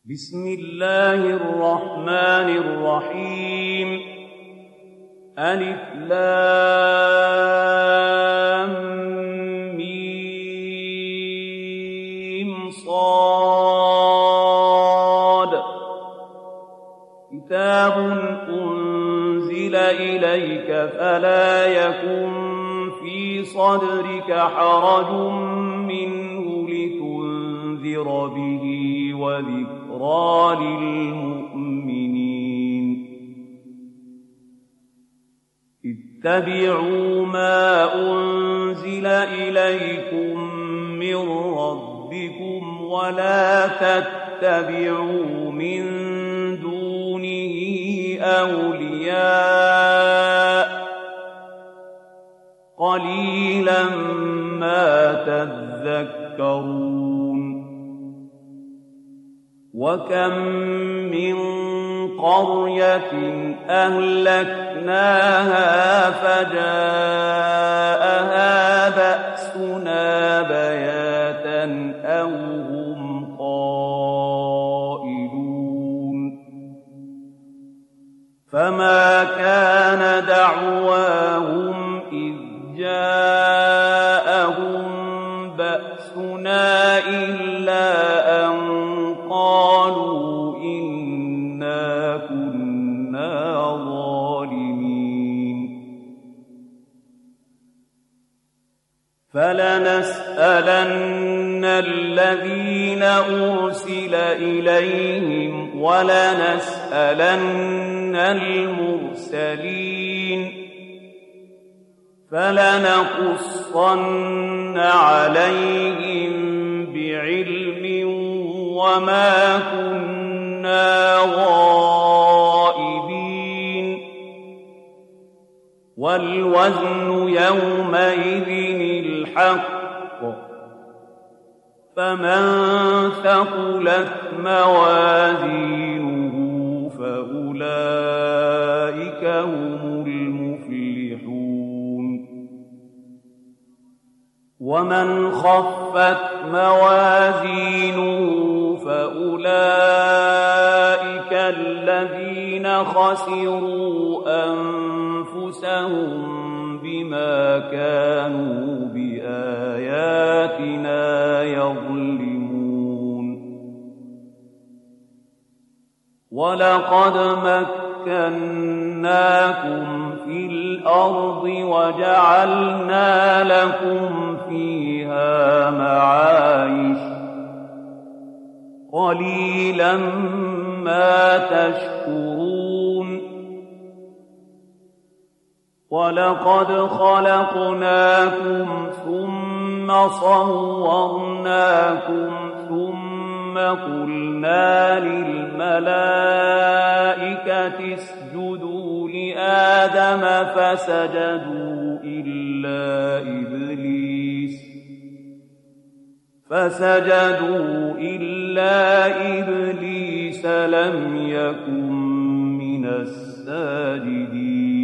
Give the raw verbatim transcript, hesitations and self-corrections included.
بسم الله الرحمن الرحيم ألف لام ميم صاد كتاب أنزل إليك فلا يكن في صدرك حرج منه لتنذر به وذكرى للمؤمنين اتبعوا ما أنزل إليكم من ربكم ولا تتبعوا من دونه أولياء قليلا ما تذكرون وكم من قرية أهلكناها فجاءها بأسنا بياتا أو هم قائلون فما كان دعواهم إذ جاءهم بأسنا إلا أن قالوا إنا كنا ظالمين فلنسألن الذين أرسل إليهم ولنسألن المرسلين فلنقصن عليهم بعلم وما كنا غائبين والوزن يومئذ الحق فمن ثقلت موازينه فأولئك هم المفلحون ومن خفت موازينه فأولئك الذين خسروا أنفسهم بما كانوا بآياتنا يظلمون ولقد مكناكم في الأرض وجعلنا لكم فيها معايش قليلا ما تشكرون ولقد خلقناكم ثم صورناكم ثم قلنا للملائكة اسجدوا لآدم فسجدوا إلا إبليس فسجدوا إلا إبليس لم يكن من الساجدين